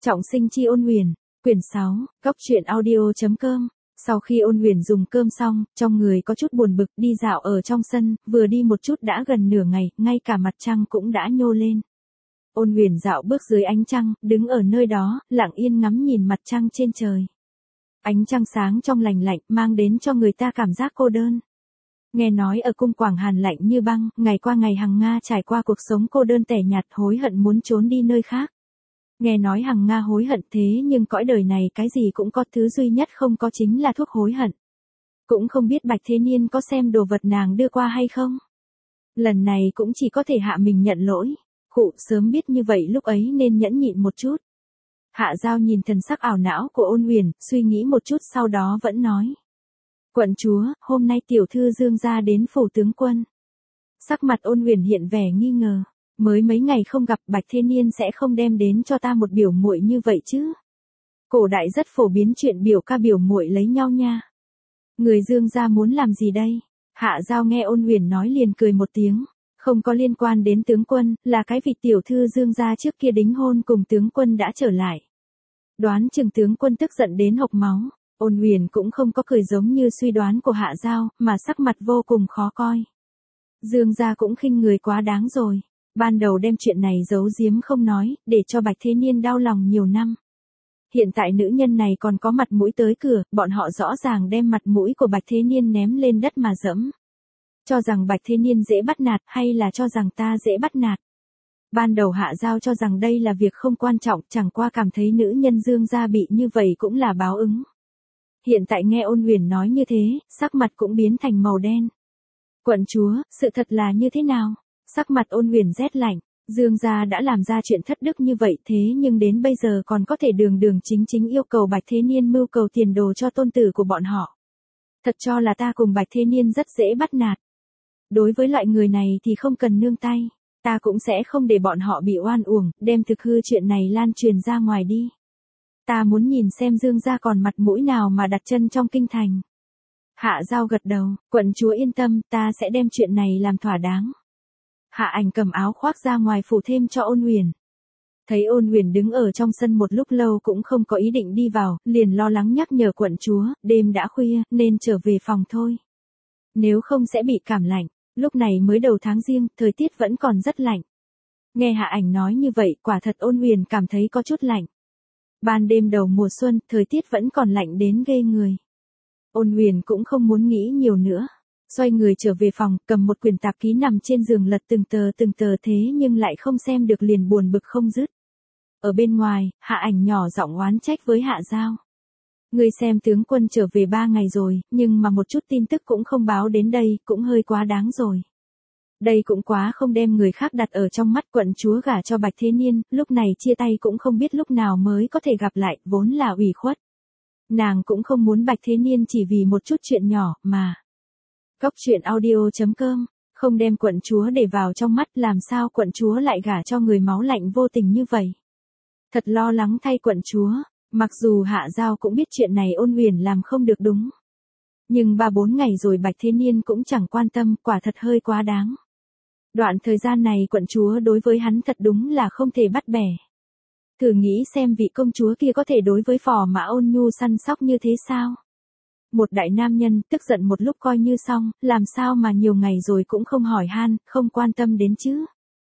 Trọng sinh chi Ôn Huyền, quyển 6, góc truyện audio.com. Sau khi Ôn Huyền dùng cơm xong, trong người có chút buồn bực, đi dạo ở trong sân, vừa đi một chút đã gần nửa ngày, ngay cả mặt trăng cũng đã nhô lên. Ôn Huyền dạo bước dưới ánh trăng, đứng ở nơi đó, lặng yên ngắm nhìn mặt trăng trên trời. Ánh trăng sáng trong lành lạnh, mang đến cho người ta cảm giác cô đơn. Nghe nói ở cung Quảng Hàn lạnh như băng, ngày qua ngày Hằng Nga trải qua cuộc sống cô đơn tẻ nhạt, hối hận muốn trốn đi nơi khác. Nghe nói Hằng Nga hối hận thế nhưng cõi đời này cái gì cũng có, thứ duy nhất không có chính là thuốc hối hận. Cũng không biết Bạch Thế Niên có xem đồ vật nàng đưa qua hay không. Lần này cũng chỉ có thể hạ mình nhận lỗi. Khụ, sớm biết như vậy lúc ấy nên nhẫn nhịn một chút. Hạ Giao nhìn thần sắc ảo não của Ôn Huyền, suy nghĩ một chút sau đó vẫn nói. Quận chúa, hôm nay tiểu thư Dương gia đến phủ tướng quân. Sắc mặt Ôn Huyền hiện vẻ nghi ngờ. Mới mấy ngày không gặp, Bạch Thế Niên sẽ không đem đến cho ta một biểu muội như vậy chứ. Cổ đại rất phổ biến chuyện biểu ca biểu muội lấy nhau nha. Người Dương gia muốn làm gì đây? Hạ Giao nghe Ôn Huyền nói liền cười một tiếng. Không có liên quan đến tướng quân, là cái vị tiểu thư Dương gia trước kia đính hôn cùng tướng quân đã trở lại. Đoán chừng tướng quân tức giận đến hộc máu. Ôn Huyền cũng không có cười giống như suy đoán của Hạ Giao, mà sắc mặt vô cùng khó coi. Dương gia cũng khinh người quá đáng rồi. Ban đầu đem chuyện này giấu giếm không nói, để cho Bạch Thế Niên đau lòng nhiều năm. Hiện tại nữ nhân này còn có mặt mũi tới cửa, bọn họ rõ ràng đem mặt mũi của Bạch Thế Niên ném lên đất mà dẫm. Cho rằng Bạch Thế Niên dễ bắt nạt hay là cho rằng ta dễ bắt nạt. Ban đầu Hạ Giao cho rằng đây là việc không quan trọng, chẳng qua cảm thấy nữ nhân Dương gia bị như vậy cũng là báo ứng. Hiện tại nghe Ôn Huyền nói như thế, sắc mặt cũng biến thành màu đen. Quận chúa, sự thật là như thế nào? Sắc mặt Ôn Huyền rét lạnh, Dương gia đã làm ra chuyện thất đức như vậy thế nhưng đến bây giờ còn có thể đường đường chính chính yêu cầu Bạch Thế Niên mưu cầu tiền đồ cho tôn tử của bọn họ. Thật cho là ta cùng Bạch Thế Niên rất dễ bắt nạt. Đối với loại người này thì không cần nương tay, ta cũng sẽ không để bọn họ bị oan uổng, đem thực hư chuyện này lan truyền ra ngoài đi. Ta muốn nhìn xem Dương gia còn mặt mũi nào mà đặt chân trong kinh thành. Hạ Giao gật đầu, quận chúa yên tâm, ta sẽ đem chuyện này làm thỏa đáng. Hạ Ảnh cầm áo khoác ra ngoài phủ thêm cho Ôn Huyền. Thấy Ôn Huyền đứng ở trong sân một lúc lâu cũng không có ý định đi vào, liền lo lắng nhắc nhở quận chúa, đêm đã khuya, nên trở về phòng thôi. Nếu không sẽ bị cảm lạnh, lúc này mới đầu tháng Giêng, thời tiết vẫn còn rất lạnh. Nghe Hạ Ảnh nói như vậy, quả thật Ôn Huyền cảm thấy có chút lạnh. Ban đêm đầu mùa xuân, thời tiết vẫn còn lạnh đến ghê người. Ôn Huyền cũng không muốn nghĩ nhiều nữa. Xoay người trở về phòng, cầm một quyển tạp ký nằm trên giường lật từng tờ thế nhưng lại không xem được liền buồn bực không dứt. Ở bên ngoài, Hạ Ảnh nhỏ giọng oán trách với Hạ Giao. Người xem tướng quân trở về 3 ngày rồi, nhưng mà một chút tin tức cũng không báo đến đây, cũng hơi quá đáng rồi. Đây cũng quá không đem người khác đặt ở trong mắt, quận chúa gả cho Bạch Thế Niên, lúc này chia tay cũng không biết lúc nào mới có thể gặp lại, vốn là ủy khuất. Nàng cũng không muốn Bạch Thế Niên chỉ vì một chút chuyện nhỏ, mà. Góc truyện audio.com, không đem quận chúa để vào trong mắt, làm sao quận chúa lại gả cho người máu lạnh vô tình như vậy. Thật lo lắng thay quận chúa, mặc dù Hạ Giao cũng biết chuyện này Ôn Huyền làm không được đúng. Nhưng 3-4 ngày rồi Bạch Thế Niên cũng chẳng quan tâm, quả thật hơi quá đáng. Đoạn thời gian này quận chúa đối với hắn thật đúng là không thể bắt bẻ. Thử nghĩ xem vị công chúa kia có thể đối với phò mã ôn nhu săn sóc như thế sao? Một đại nam nhân, tức giận một lúc coi như xong, làm sao mà nhiều ngày rồi cũng không hỏi han, không quan tâm đến chứ.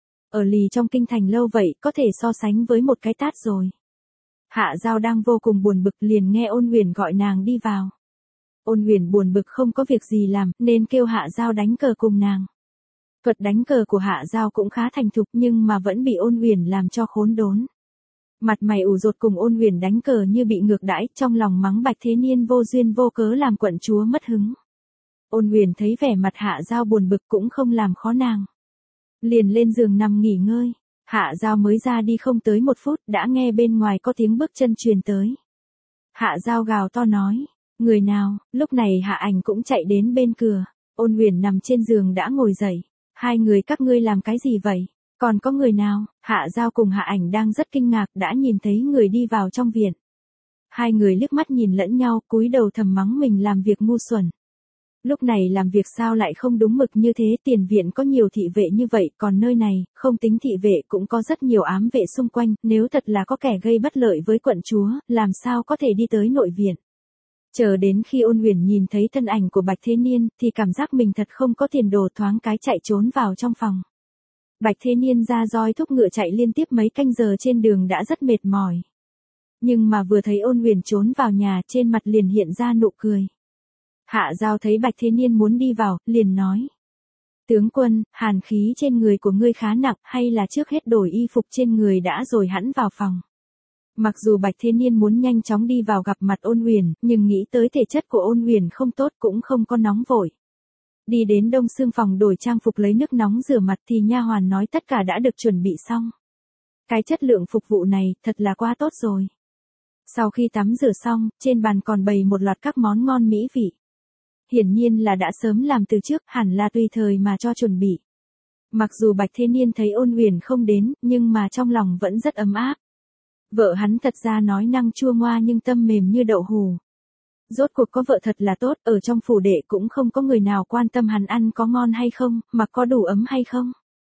Ở lì trong kinh thành lâu vậy, có thể so sánh với một cái tát rồi. Hạ Giao đang vô cùng buồn bực liền nghe Ôn Huyền gọi nàng đi vào. Ôn Huyền buồn bực không có việc gì làm, nên kêu Hạ Giao đánh cờ cùng nàng. Thuật đánh cờ của Hạ Giao cũng khá thành thục nhưng mà vẫn bị Ôn Huyền làm cho khốn đốn. Mặt mày ủ rột cùng Ôn Huyền đánh cờ như bị ngược đãi, trong lòng mắng Bạch Thế Niên vô duyên vô cớ làm quận chúa mất hứng. Ôn Huyền thấy vẻ mặt Hạ Giao buồn bực cũng không làm khó nàng. Liền lên giường nằm nghỉ ngơi. Hạ Giao mới ra đi không tới 1 phút đã nghe bên ngoài có tiếng bước chân truyền tới. Hạ Giao gào to nói, người nào, lúc này Hạ Ảnh cũng chạy đến bên cửa. Ôn Huyền nằm trên giường đã ngồi dậy. Hai người các ngươi làm cái gì vậy? Còn có người nào? Hạ Giao cùng Hạ Ảnh đang rất kinh ngạc đã nhìn thấy người đi vào trong viện. Hai người liếc mắt nhìn lẫn nhau, cúi đầu thầm mắng mình làm việc ngu xuẩn. Lúc này làm việc sao lại không đúng mực như thế, tiền viện có nhiều thị vệ như vậy, còn nơi này, không tính thị vệ cũng có rất nhiều ám vệ xung quanh, nếu thật là có kẻ gây bất lợi với quận chúa, làm sao có thể đi tới nội viện. Chờ đến khi Ôn Huyền nhìn thấy thân ảnh của Bạch Thế Niên, thì cảm giác mình thật không có tiền đồ, thoáng cái chạy trốn vào trong phòng. Bạch Thế Niên ra roi thúc ngựa chạy liên tiếp mấy canh giờ trên đường đã rất mệt mỏi. Nhưng mà vừa thấy Ôn Huyền trốn vào nhà, trên mặt liền hiện ra nụ cười. Hạ Giao thấy Bạch Thế Niên muốn đi vào, liền nói. Tướng quân, hàn khí trên người của ngươi khá nặng, hay là trước hết đổi y phục trên người đã rồi hẵn vào phòng. Mặc dù Bạch Thế Niên muốn nhanh chóng đi vào gặp mặt Ôn Huyền, nhưng nghĩ tới thể chất của Ôn Huyền không tốt cũng không có nóng vội. Đi đến đông xương phòng đổi trang phục lấy nước nóng rửa mặt thì nha hoàn nói tất cả đã được chuẩn bị xong. Cái chất lượng phục vụ này thật là quá tốt rồi. Sau khi tắm rửa xong, trên bàn còn bày một loạt các món ngon mỹ vị. Hiển nhiên là đã sớm làm từ trước, hẳn là tùy thời mà cho chuẩn bị. Mặc dù Bạch Thế Niên thấy Ôn Huyền không đến, nhưng mà trong lòng vẫn rất ấm áp. Vợ hắn thật ra nói năng chua ngoa nhưng tâm mềm như đậu hù. Rốt cuộc có vợ thật là tốt, ở trong phủ đệ cũng không có người nào quan tâm hắn ăn có ngon hay không, mặc có đủ ấm hay không.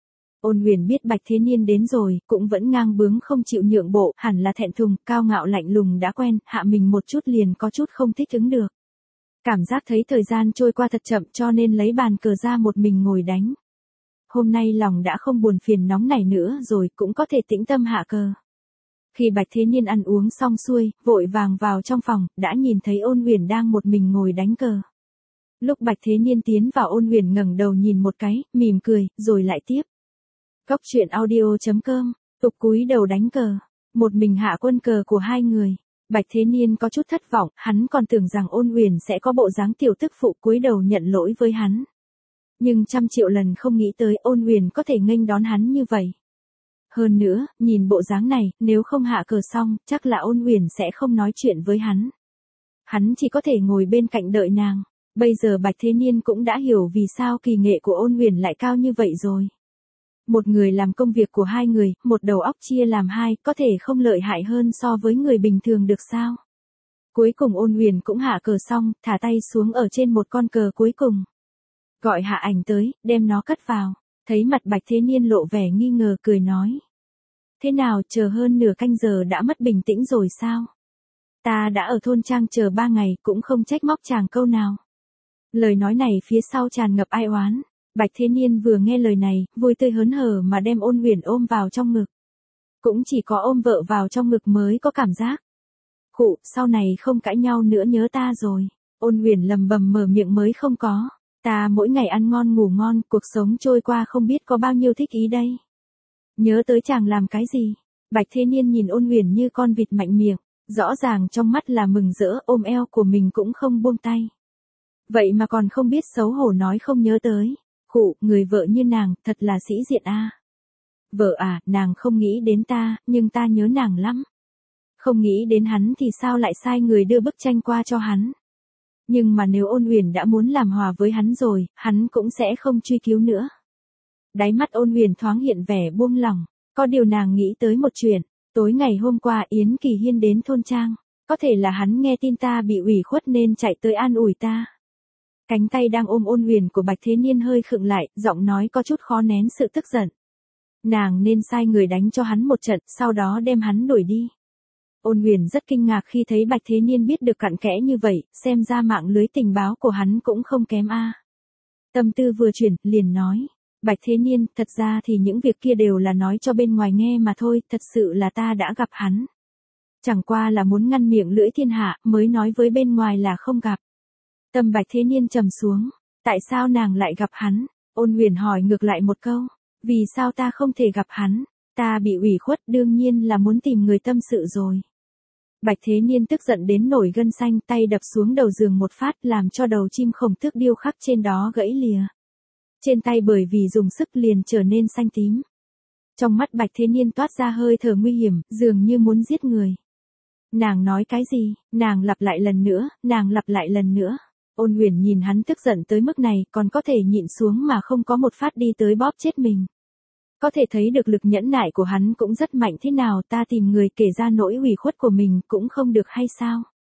Ôn Huyền biết Bạch Thế Niên đến rồi, cũng vẫn ngang bướng không chịu nhượng bộ, hẳn là thẹn thùng, cao ngạo lạnh lùng đã quen, hạ mình một chút liền có chút không thích ứng được. Cảm giác thấy thời gian trôi qua thật chậm cho nên lấy bàn cờ ra một mình ngồi đánh. Hôm nay lòng đã không buồn phiền nóng nảy nữa rồi, cũng có thể tĩnh tâm hạ cờ. Khi Bạch Thế Niên ăn uống xong xuôi, vội vàng vào trong phòng, đã nhìn thấy Ôn Huyền đang một mình ngồi đánh cờ. Lúc Bạch Thế Niên tiến vào, Ôn Huyền ngẩng đầu nhìn một cái, mỉm cười, rồi lại tiếp. Góc truyện audio.com, tục cúi đầu đánh cờ, một mình hạ quân cờ của hai người. Bạch Thế Niên có chút thất vọng, hắn còn tưởng rằng Ôn Huyền sẽ có bộ dáng tiểu tức phụ cúi đầu nhận lỗi với hắn. Nhưng trăm triệu lần không nghĩ tới Ôn Huyền có thể nghênh đón hắn như vậy. Hơn nữa, nhìn bộ dáng này, nếu không hạ cờ xong, chắc là Ôn Huyền sẽ không nói chuyện với hắn. Hắn chỉ có thể ngồi bên cạnh đợi nàng. Bây giờ Bạch Thế Niên cũng đã hiểu vì sao kỳ nghệ của Ôn Huyền lại cao như vậy rồi. Một người làm công việc của hai người, một đầu óc chia làm hai, có thể không lợi hại hơn so với người bình thường được sao? Cuối cùng Ôn Huyền cũng hạ cờ xong, thả tay xuống ở trên một con cờ cuối cùng. Gọi Hạ Ảnh tới, đem nó cất vào. Thấy mặt Bạch Thế Niên lộ vẻ nghi ngờ, cười nói. Thế nào, chờ hơn nửa canh giờ đã mất bình tĩnh rồi sao? Ta đã ở thôn trang chờ 3 ngày, cũng không trách móc chàng câu nào. Lời nói này phía sau tràn ngập ai oán. Bạch Thế Niên vừa nghe lời này, vui tươi hớn hở mà đem Ôn Huyền ôm vào trong ngực. Cũng chỉ có ôm vợ vào trong ngực mới có cảm giác. Khụ, sau này không cãi nhau nữa nhớ ta rồi. Ôn Huyền lầm bầm mở miệng mới không có. Ta mỗi ngày ăn ngon ngủ ngon, cuộc sống trôi qua không biết có bao nhiêu thích ý đây. Nhớ tới chàng làm cái gì? Bạch Thế Niên nhìn Ôn Huyền như con vịt mạnh miệng, rõ ràng trong mắt là mừng rỡ, ôm eo của mình cũng không buông tay. Vậy mà còn không biết xấu hổ nói không nhớ tới. Khụ, người vợ như nàng, thật là sĩ diện a. Vợ à, nàng không nghĩ đến ta, nhưng ta nhớ nàng lắm. Không nghĩ đến hắn thì sao lại sai người đưa bức tranh qua cho hắn. Nhưng mà nếu Ôn Huyền đã muốn làm hòa với hắn rồi, hắn cũng sẽ không truy cứu nữa. Đáy mắt Ôn Huyền thoáng hiện vẻ buông lỏng, có điều nàng nghĩ tới một chuyện, tối ngày hôm qua Yến Kỳ Hiên đến thôn trang, có thể là hắn nghe tin ta bị ủy khuất nên chạy tới an ủi ta. Cánh tay đang ôm Ôn Huyền của Bạch Thế Niên hơi khựng lại, giọng nói có chút khó nén sự tức giận. Nàng nên sai người đánh cho hắn một trận, sau đó đem hắn đuổi đi. Ôn Huyền rất kinh ngạc khi thấy Bạch Thế Niên biết được cặn kẽ như vậy, xem ra mạng lưới tình báo của hắn cũng không kém a. Tâm tư vừa chuyển, liền nói. Bạch Thế Niên, thật ra thì những việc kia đều là nói cho bên ngoài nghe mà thôi, thật sự là ta đã gặp hắn. Chẳng qua là muốn ngăn miệng lưỡi thiên hạ, mới nói với bên ngoài là không gặp. Tâm Bạch Thế Niên trầm xuống, tại sao nàng lại gặp hắn? Ôn Huyền hỏi ngược lại một câu, vì sao ta không thể gặp hắn? Ta bị ủy khuất, đương nhiên là muốn tìm người tâm sự rồi. Bạch Thế Niên tức giận đến nổi gân xanh, tay đập xuống đầu giường một phát, làm cho đầu chim khổng tước điêu khắc trên đó gãy lìa. Trên tay bởi vì dùng sức liền trở nên xanh tím. Trong mắt Bạch Thế Niên toát ra hơi thở nguy hiểm, dường như muốn giết người. Nàng nói cái gì? Nàng lặp lại lần nữa, nàng lặp lại lần nữa. Ôn Huyền nhìn hắn tức giận tới mức này, còn có thể nhịn xuống mà không có một phát đi tới bóp chết mình. Có thể thấy được lực nhẫn nại của hắn cũng rất mạnh thế nào, ta tìm người kể ra nỗi ủy khuất của mình cũng không được hay sao?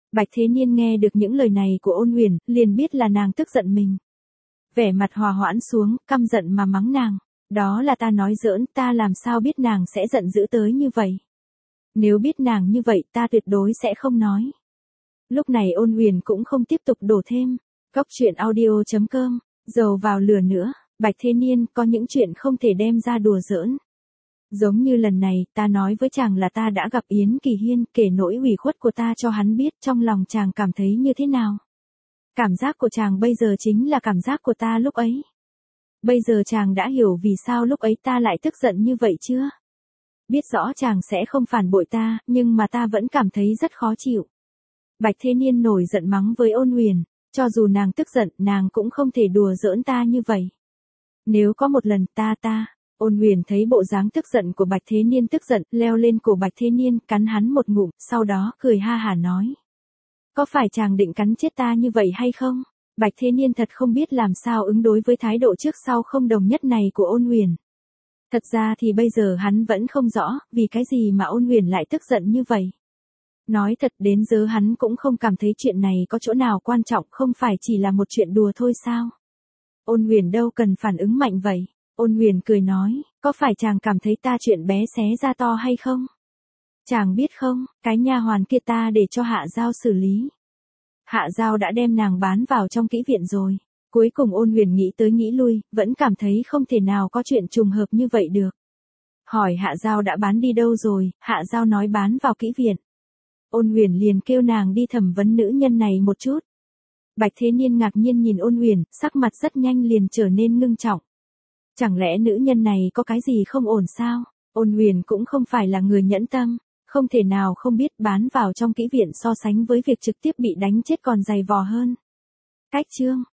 Bạch Thế Niên nghe được những lời này của Ôn Huyền, liền biết là nàng tức giận mình. Vẻ mặt hòa hoãn xuống, căm giận mà mắng nàng. Đó là ta nói giỡn, ta làm sao biết nàng sẽ giận dữ tới như vậy. Nếu biết nàng như vậy ta tuyệt đối sẽ không nói. Lúc này Ôn Huyền cũng không tiếp tục đổ thêm. Góc truyện audio.com, dầu vào lửa nữa, Bạch Thế Niên có những chuyện không thể đem ra đùa giỡn. Giống như lần này, ta nói với chàng là ta đã gặp Yến Kỳ Hiên, kể nỗi ủy khuất của ta cho hắn biết, trong lòng chàng cảm thấy như thế nào. Cảm giác của chàng bây giờ chính là cảm giác của ta lúc ấy. Bây giờ chàng đã hiểu vì sao lúc ấy ta lại tức giận như vậy chưa? Biết rõ chàng sẽ không phản bội ta, nhưng mà ta vẫn cảm thấy rất khó chịu. Bạch Thế Niên nổi giận mắng với Ôn Huyền, cho dù nàng tức giận, nàng cũng không thể đùa giỡn ta như vậy. Nếu có một lần Ôn Huyền thấy bộ dáng tức giận của Bạch Thế Niên tức giận, leo lên cổ Bạch Thế Niên, cắn hắn một ngụm, sau đó cười ha hả nói. Có phải chàng định cắn chết ta như vậy hay không? Bạch Thế Niên thật không biết làm sao ứng đối với thái độ trước sau không đồng nhất này của Ôn Huyền. Thật ra thì bây giờ hắn vẫn không rõ, vì cái gì mà Ôn Huyền lại tức giận như vậy. Nói thật đến giờ hắn cũng không cảm thấy chuyện này có chỗ nào quan trọng, không phải chỉ là một chuyện đùa thôi sao? Ôn Huyền đâu cần phản ứng mạnh vậy. Ôn Huyền cười nói, có phải chàng cảm thấy ta chuyện bé xé ra to hay không? Chàng biết không, cái nha hoàn kia ta để cho Hạ Giao xử lý. Hạ Giao đã đem nàng bán vào trong kỹ viện rồi. Cuối cùng Ôn Huyền nghĩ tới nghĩ lui, vẫn cảm thấy không thể nào có chuyện trùng hợp như vậy được. Hỏi Hạ Giao đã bán đi đâu rồi, Hạ Giao nói bán vào kỹ viện. Ôn Huyền liền kêu nàng đi thẩm vấn nữ nhân này một chút. Bạch Thế Niên ngạc nhiên nhìn Ôn Huyền, sắc mặt rất nhanh liền trở nên ngưng trọng. Chẳng lẽ nữ nhân này có cái gì không ổn sao? Ôn Huyền cũng không phải là người nhẫn tâm, không thể nào không biết bán vào trong kỹ viện so sánh với việc trực tiếp bị đánh chết còn dày vò hơn. Cách chương